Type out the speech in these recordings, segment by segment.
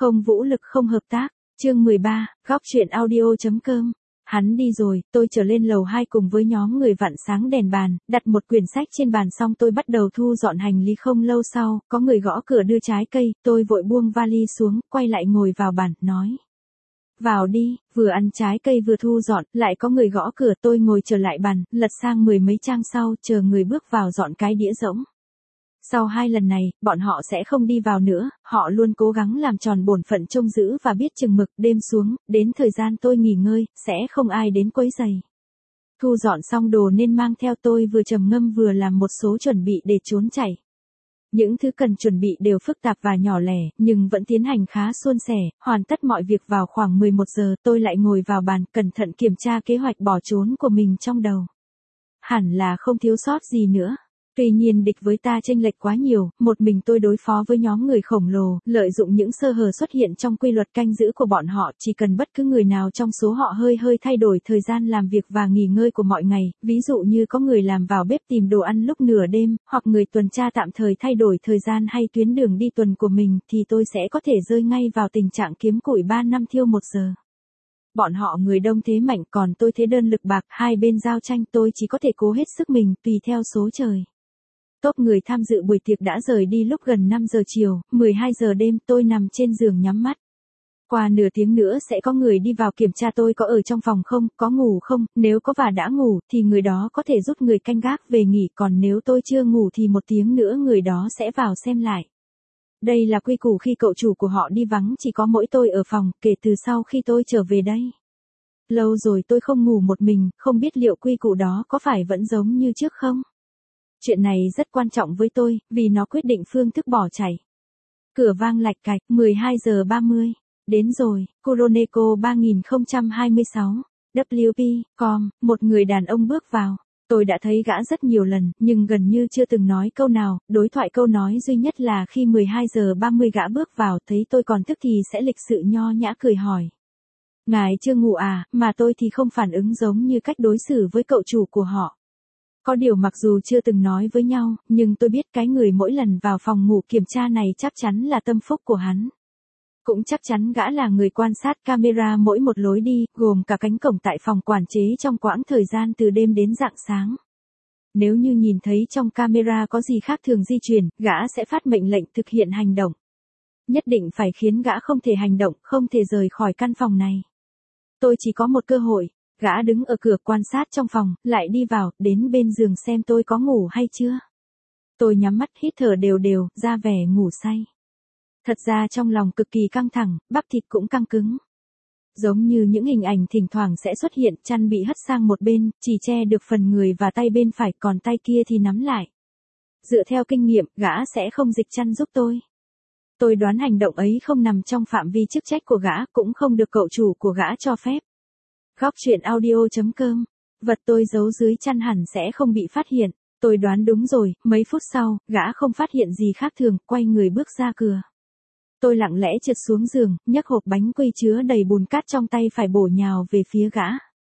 Không vũ lực không hợp tác. Chương 13, góc truyện audio.com. Hắn đi rồi, tôi trở lên lầu 2 cùng với nhóm người vặn sáng đèn bàn, đặt một quyển sách trên bàn xong tôi bắt đầu thu dọn hành lý. Không lâu sau, có người gõ cửa đưa trái cây, tôi vội buông vali xuống, quay lại ngồi vào bàn, nói. Vào đi, vừa ăn trái cây vừa thu dọn, lại có người gõ cửa. Tôi ngồi trở lại bàn, lật sang 10 mấy trang sau, chờ người bước vào dọn cái đĩa rỗng. Sau 2 lần này, bọn họ sẽ không đi vào nữa, họ luôn cố gắng làm tròn bổn phận trông giữ và biết chừng mực. Đêm xuống, đến thời gian tôi nghỉ ngơi, sẽ không ai đến quấy rầy. Thu dọn xong đồ nên mang theo, tôi vừa trầm ngâm vừa làm một số chuẩn bị để trốn chạy. Những thứ cần chuẩn bị đều phức tạp và nhỏ lẻ, nhưng vẫn tiến hành khá suôn sẻ. Hoàn tất mọi việc vào khoảng 11 giờ, tôi lại ngồi vào bàn, cẩn thận kiểm tra kế hoạch bỏ trốn của mình trong đầu. Hẳn là không thiếu sót gì nữa. Tuy nhiên địch với ta chênh lệch quá nhiều, một mình tôi đối phó với nhóm người khổng lồ, lợi dụng những sơ hở xuất hiện trong quy luật canh giữ của bọn họ. Chỉ cần bất cứ người nào trong số họ hơi thay đổi thời gian làm việc và nghỉ ngơi của mọi ngày, ví dụ như có người làm vào bếp tìm đồ ăn lúc nửa đêm, hoặc người tuần tra tạm thời thay đổi thời gian hay tuyến đường đi tuần của mình, thì tôi sẽ có thể rơi ngay vào tình trạng kiếm củi 3 năm thiêu 1 giờ. Bọn họ người đông thế mạnh, còn tôi thế đơn lực bạc, hai bên giao tranh, tôi chỉ có thể cố hết sức mình, tùy theo số trời. Top người tham dự buổi tiệc đã rời đi lúc gần 5 giờ chiều, 12 giờ đêm, tôi nằm trên giường nhắm mắt. Qua nửa tiếng nữa sẽ có người đi vào kiểm tra tôi có ở trong phòng không, có ngủ không, nếu có và đã ngủ thì người đó có thể rút người canh gác về nghỉ, còn nếu tôi chưa ngủ thì 1 tiếng nữa người đó sẽ vào xem lại. Đây là quy củ khi cậu chủ của họ đi vắng, chỉ có mỗi tôi ở phòng, kể từ sau khi tôi trở về đây. Lâu rồi tôi không ngủ một mình, không biết liệu quy củ đó có phải vẫn giống như trước không? Chuyện này rất quan trọng với tôi, vì nó quyết định phương thức bỏ chạy. Cửa vang lạch cạch, 12 giờ 30. Đến rồi, Kuroneko 3026. WP.com, một người đàn ông bước vào. Tôi đã thấy gã rất nhiều lần, nhưng gần như chưa từng nói câu nào. Đối thoại câu nói duy nhất là khi 12 giờ 30 gã bước vào, thấy tôi còn thức thì sẽ lịch sự nho nhã cười hỏi. Ngài chưa ngủ à, mà tôi thì không phản ứng giống như cách đối xử với cậu chủ của họ. Có điều mặc dù chưa từng nói với nhau, nhưng tôi biết cái người mỗi lần vào phòng ngủ kiểm tra này chắc chắn là tâm phúc của hắn. Cũng chắc chắn gã là người quan sát camera mỗi một lối đi, gồm cả cánh cổng tại phòng quản chế trong quãng thời gian từ đêm đến rạng sáng. Nếu như nhìn thấy trong camera có gì khác thường di chuyển, gã sẽ phát mệnh lệnh thực hiện hành động. Nhất định phải khiến gã không thể hành động, không thể rời khỏi căn phòng này. Tôi chỉ có một cơ hội. Gã đứng ở cửa quan sát trong phòng, lại đi vào, đến bên giường xem tôi có ngủ hay chưa. Tôi nhắm mắt hít thở đều đều, ra vẻ ngủ say. Thật ra trong lòng cực kỳ căng thẳng, bắp thịt cũng căng cứng. Giống như những hình ảnh thỉnh thoảng sẽ xuất hiện, chăn bị hất sang một bên, chỉ che được phần người và tay bên phải, còn tay kia thì nắm lại. Dựa theo kinh nghiệm, gã sẽ không dịch chăn giúp tôi. Tôi đoán hành động ấy không nằm trong phạm vi chức trách của gã, cũng không được cậu chủ của gã cho phép. Góc truyện audio.com. Vật tôi giấu dưới chăn hẳn sẽ không bị phát hiện. Tôi đoán đúng rồi, mấy phút sau, gã không phát hiện gì khác thường, quay người bước ra cửa. Tôi lặng lẽ trượt xuống giường, nhấc hộp bánh quy chứa đầy bùn cát trong tay phải bổ nhào về phía gã.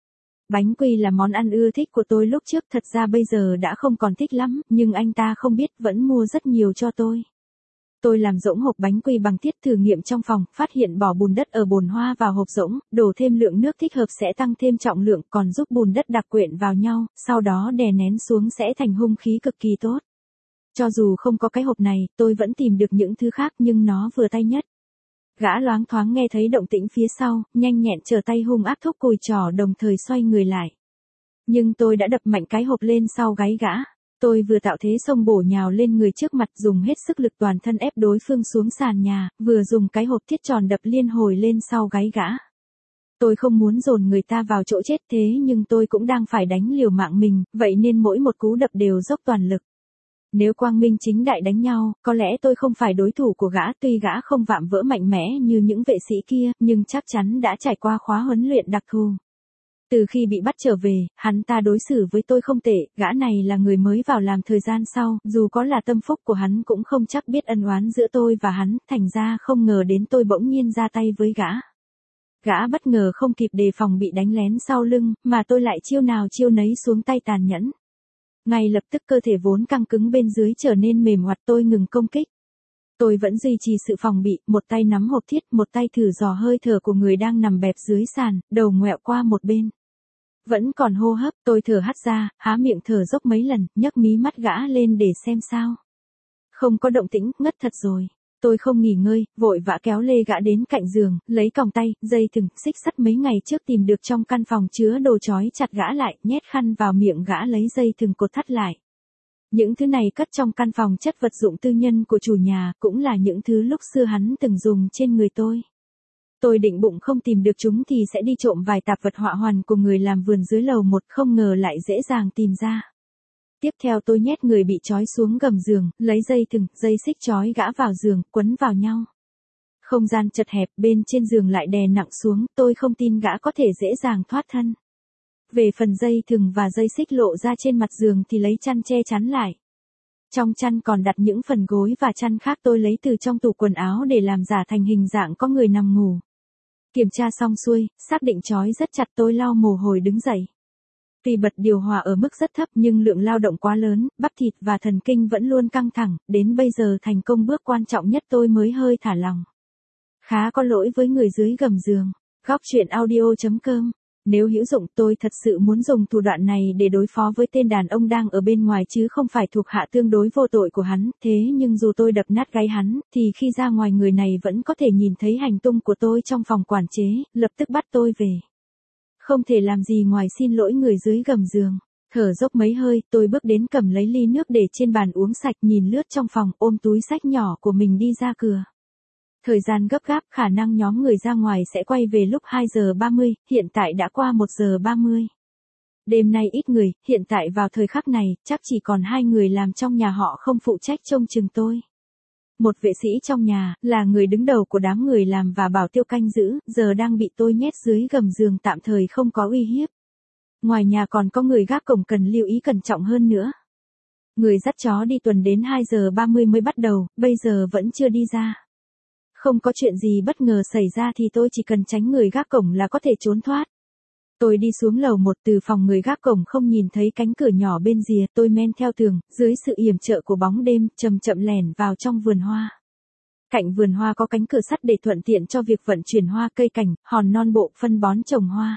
Bánh quy là món ăn ưa thích của tôi lúc trước, thật ra bây giờ đã không còn thích lắm, nhưng anh ta không biết vẫn mua rất nhiều cho tôi. Tôi làm rỗng hộp bánh quy bằng tiết thử nghiệm trong phòng, phát hiện bỏ bùn đất ở bồn hoa vào hộp rỗng, đổ thêm lượng nước thích hợp sẽ tăng thêm trọng lượng, còn giúp bùn đất đặc quyện vào nhau, sau đó đè nén xuống sẽ thành hung khí cực kỳ tốt. Cho dù không có cái hộp này, tôi vẫn tìm được những thứ khác nhưng nó vừa tay nhất. Gã loáng thoáng nghe thấy động tĩnh phía sau, nhanh nhẹn trở tay hung ác thúc cùi trỏ đồng thời xoay người lại. Nhưng tôi đã đập mạnh cái hộp lên sau gáy gã. Tôi vừa tạo thế xông bổ nhào lên người trước mặt, dùng hết sức lực toàn thân ép đối phương xuống sàn nhà, vừa dùng cái hộp thiết tròn đập liên hồi lên sau gáy gã. Tôi không muốn dồn người ta vào chỗ chết thế nhưng tôi cũng đang phải đánh liều mạng mình, vậy nên mỗi một cú đập đều dốc toàn lực. Nếu quang minh chính đại đánh nhau, có lẽ tôi không phải đối thủ của gã, tuy gã không vạm vỡ mạnh mẽ như những vệ sĩ kia, nhưng chắc chắn đã trải qua khóa huấn luyện đặc thù. Từ khi bị bắt trở về, hắn ta đối xử với tôi không tệ, gã này là người mới vào làm thời gian sau, dù có là tâm phúc của hắn cũng không chắc biết ân oán giữa tôi và hắn, thành ra không ngờ đến tôi bỗng nhiên ra tay với gã. Gã bất ngờ không kịp đề phòng bị đánh lén sau lưng, mà tôi lại chiêu nào chiêu nấy xuống tay tàn nhẫn. Ngay lập tức cơ thể vốn căng cứng bên dưới trở nên mềm hoạt, tôi ngừng công kích. Tôi vẫn duy trì sự phòng bị, một tay nắm hộp thiết, một tay thử dò hơi thở của người đang nằm bẹp dưới sàn, đầu ngoẹo qua một bên. Vẫn còn hô hấp, tôi thở hắt ra, há miệng thở dốc mấy lần, nhấc mí mắt gã lên để xem sao. Không có động tĩnh, ngất thật rồi. Tôi không nghỉ ngơi, vội vã kéo lê gã đến cạnh giường, lấy còng tay, dây thừng, xích sắt mấy ngày trước tìm được trong căn phòng chứa đồ trói chặt gã lại, nhét khăn vào miệng gã lấy dây thừng cột thắt lại. Những thứ này cất trong căn phòng chất vật dụng tư nhân của chủ nhà, cũng là những thứ lúc xưa hắn từng dùng trên người tôi. Tôi định bụng không tìm được chúng thì sẽ đi trộm vài tạp vật họa hoàn của người làm vườn dưới lầu một, không ngờ lại dễ dàng tìm ra. Tiếp theo tôi nhét người bị trói xuống gầm giường, lấy dây thừng, dây xích trói gã vào giường, quấn vào nhau. Không gian chật hẹp, bên trên giường lại đè nặng xuống, tôi không tin gã có thể dễ dàng thoát thân. Về phần dây thừng và dây xích lộ ra trên mặt giường thì lấy chăn che chắn lại. Trong chăn còn đặt những phần gối và chăn khác tôi lấy từ trong tủ quần áo để làm giả thành hình dạng có người nằm ngủ. Kiểm tra xong xuôi, xác định trói rất chặt, tôi lau mồ hôi đứng dậy. Vì bật điều hòa ở mức rất thấp nhưng lượng lao động quá lớn, bắp thịt và thần kinh vẫn luôn căng thẳng, đến bây giờ thành công bước quan trọng nhất tôi mới hơi thả lòng. Khá có lỗi với người dưới gầm giường. Góc chuyện audio.com. Nếu hữu dụng, tôi thật sự muốn dùng thủ đoạn này để đối phó với tên đàn ông đang ở bên ngoài chứ không phải thuộc hạ tương đối vô tội của hắn, thế nhưng dù tôi đập nát gáy hắn, thì khi ra ngoài người này vẫn có thể nhìn thấy hành tung của tôi trong phòng quản chế, lập tức bắt tôi về. Không thể làm gì ngoài xin lỗi người dưới gầm giường. Thở dốc mấy hơi, tôi bước đến cầm lấy ly nước để trên bàn uống sạch, nhìn lướt trong phòng, ôm túi xách nhỏ của mình đi ra cửa. Thời gian gấp gáp, khả năng nhóm người ra ngoài sẽ quay về lúc 2 giờ 30, hiện tại đã qua 1 giờ 30. Đêm nay ít người, hiện tại vào thời khắc này, chắc chỉ còn 2 người làm trong nhà, họ không phụ trách trông chừng tôi. Một vệ sĩ trong nhà, là người đứng đầu của đám người làm và bảo tiêu canh giữ, giờ đang bị tôi nhét dưới gầm giường tạm thời không có uy hiếp. Ngoài nhà còn có người gác cổng cần lưu ý cẩn trọng hơn nữa. Người dắt chó đi tuần đến 2 giờ 30 mới bắt đầu, bây giờ vẫn chưa đi ra. Không có chuyện gì bất ngờ xảy ra thì tôi chỉ cần tránh người gác cổng là có thể trốn thoát. Tôi đi xuống lầu 1, từ phòng người gác cổng không nhìn thấy cánh cửa nhỏ bên rìa, tôi men theo tường, dưới sự yểm trợ của bóng đêm, chậm chậm lẻn vào trong vườn hoa. Cạnh vườn hoa có cánh cửa sắt để thuận tiện cho việc vận chuyển hoa, cây cảnh, hòn non bộ, phân bón trồng hoa.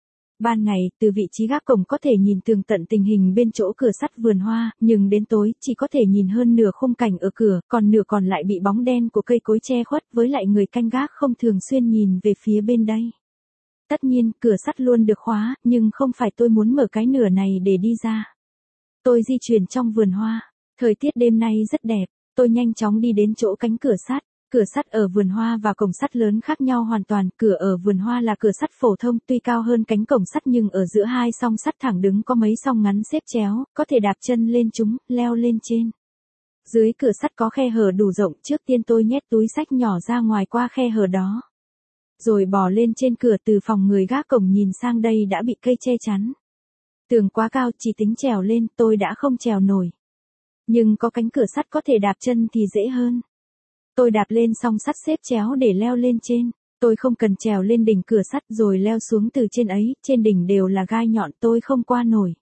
Ban ngày, từ vị trí gác cổng có thể nhìn tường tận tình hình bên chỗ cửa sắt vườn hoa, nhưng đến tối, chỉ có thể nhìn hơn nửa khung cảnh ở cửa, còn nửa còn lại bị bóng đen của cây cối che khuất, với lại người canh gác không thường xuyên nhìn về phía bên đây. Tất nhiên, cửa sắt luôn được khóa, nhưng không phải tôi muốn mở cái nửa này để đi ra. Tôi di chuyển trong vườn hoa. Thời tiết đêm nay rất đẹp, tôi nhanh chóng đi đến chỗ cánh cửa sắt. Cửa sắt ở vườn hoa và cổng sắt lớn khác nhau hoàn toàn, cửa ở vườn hoa là cửa sắt phổ thông, tuy cao hơn cánh cổng sắt nhưng ở giữa hai song sắt thẳng đứng có mấy song ngắn xếp chéo, có thể đạp chân lên chúng, leo lên trên. Dưới cửa sắt có khe hở đủ rộng, trước tiên tôi nhét túi xách nhỏ ra ngoài qua khe hở đó. Rồi bò lên trên cửa, từ phòng người gác cổng nhìn sang đây đã bị cây che chắn. Tường quá cao, chỉ tính trèo lên, tôi đã không trèo nổi. Nhưng có cánh cửa sắt có thể đạp chân thì dễ hơn. Tôi đạp lên song sắt xếp chéo để leo lên trên. Tôi không cần trèo lên đỉnh cửa sắt rồi leo xuống từ trên ấy, trên đỉnh đều là gai nhọn, tôi không qua nổi.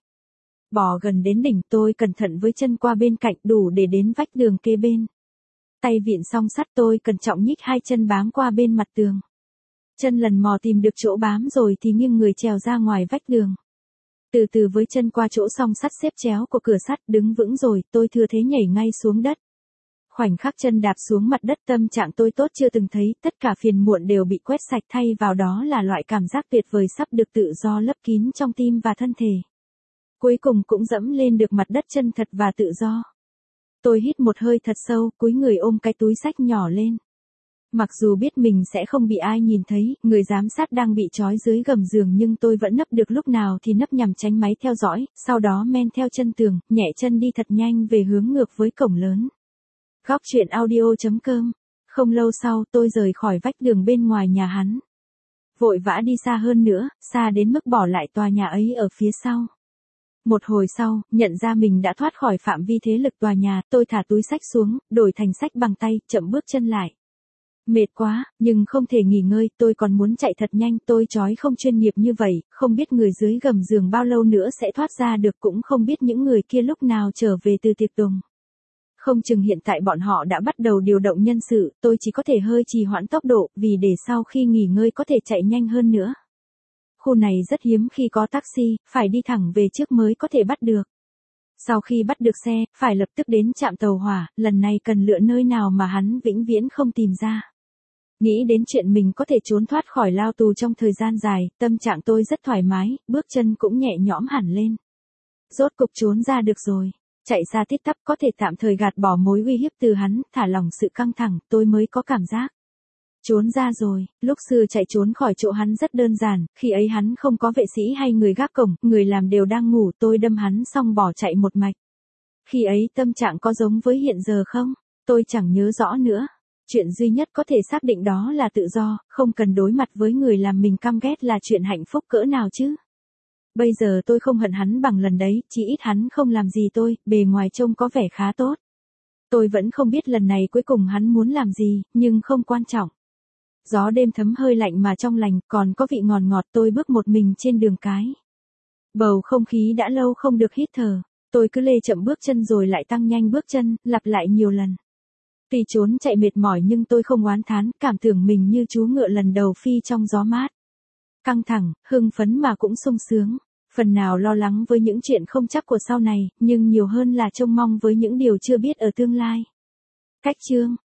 Bò gần đến đỉnh, tôi cẩn thận với chân qua bên cạnh, đủ để đến vách tường kế bên. Tay vịn song sắt, tôi cẩn trọng nhích hai chân bám qua bên mặt tường. Chân lần mò tìm được chỗ bám rồi thì nghiêng người trèo ra ngoài vách tường. Từ từ với chân qua chỗ song sắt xếp chéo của cửa sắt, đứng vững rồi, tôi thừa thế nhảy ngay xuống đất. Khoảnh khắc chân đạp xuống mặt đất, tâm trạng tôi tốt chưa từng thấy, tất cả phiền muộn đều bị quét sạch, thay vào đó là loại cảm giác tuyệt vời sắp được tự do lấp kín trong tim và thân thể. Cuối cùng cũng dẫm lên được mặt đất chân thật và tự do. Tôi hít một hơi thật sâu, cúi người ôm cái túi xách nhỏ lên. Mặc dù biết mình sẽ không bị ai nhìn thấy, người giám sát đang bị trói dưới gầm giường, nhưng tôi vẫn nấp được lúc nào thì nấp nhằm tránh máy theo dõi, sau đó men theo chân tường, nhẹ chân đi thật nhanh về hướng ngược với cổng lớn. Góc chuyện audio.com. Không lâu sau, tôi rời khỏi vách tường bên ngoài nhà hắn. Vội vã đi xa hơn nữa, xa đến mức bỏ lại tòa nhà ấy ở phía sau. Một hồi sau, nhận ra mình đã thoát khỏi phạm vi thế lực tòa nhà, tôi thả túi xách xuống, đổi thành xách bằng tay, chậm bước chân lại. Mệt quá, nhưng không thể nghỉ ngơi, tôi còn muốn chạy thật nhanh, tôi trói không chuyên nghiệp như vậy, không biết người dưới gầm giường bao lâu nữa sẽ thoát ra được, cũng không biết những người kia lúc nào trở về từ tiệc tùng. Không chừng hiện tại bọn họ đã bắt đầu điều động nhân sự, tôi chỉ có thể hơi trì hoãn tốc độ, vì để sau khi nghỉ ngơi có thể chạy nhanh hơn nữa. Khu này rất hiếm khi có taxi, phải đi thẳng về trước mới có thể bắt được. Sau khi bắt được xe, phải lập tức đến trạm tàu hỏa, lần này cần lựa nơi nào mà hắn vĩnh viễn không tìm ra. Nghĩ đến chuyện mình có thể trốn thoát khỏi lao tù trong thời gian dài, tâm trạng tôi rất thoải mái, bước chân cũng nhẹ nhõm hẳn lên. Rốt cục trốn ra được rồi. Chạy ra tít tắp có thể tạm thời gạt bỏ mối uy hiếp từ hắn, thả lỏng sự căng thẳng, tôi mới có cảm giác. Trốn ra rồi, lúc xưa chạy trốn khỏi chỗ hắn rất đơn giản, khi ấy hắn không có vệ sĩ hay người gác cổng, người làm đều đang ngủ, tôi đâm hắn xong bỏ chạy một mạch. Khi ấy tâm trạng có giống với hiện giờ không? Tôi chẳng nhớ rõ nữa. Chuyện duy nhất có thể xác định đó là tự do, không cần đối mặt với người làm mình căm ghét là chuyện hạnh phúc cỡ nào chứ. Bây giờ tôi không hận hắn bằng lần đấy, chỉ ít hắn không làm gì tôi, bề ngoài trông có vẻ khá tốt. Tôi vẫn không biết lần này cuối cùng hắn muốn làm gì, nhưng không quan trọng. Gió đêm thấm hơi lạnh mà trong lành, còn có vị ngọt ngọt, tôi bước một mình trên đường cái. Bầu không khí đã lâu không được hít thở, tôi cứ lê chậm bước chân rồi lại tăng nhanh bước chân, lặp lại nhiều lần. Tuy trốn chạy mệt mỏi nhưng tôi không oán thán, cảm tưởng mình như chú ngựa lần đầu phi trong gió mát. Căng thẳng, hưng phấn mà cũng sung sướng. Phần nào lo lắng với những chuyện không chắc của sau này, nhưng nhiều hơn là trông mong với những điều chưa biết ở tương lai. Cách chương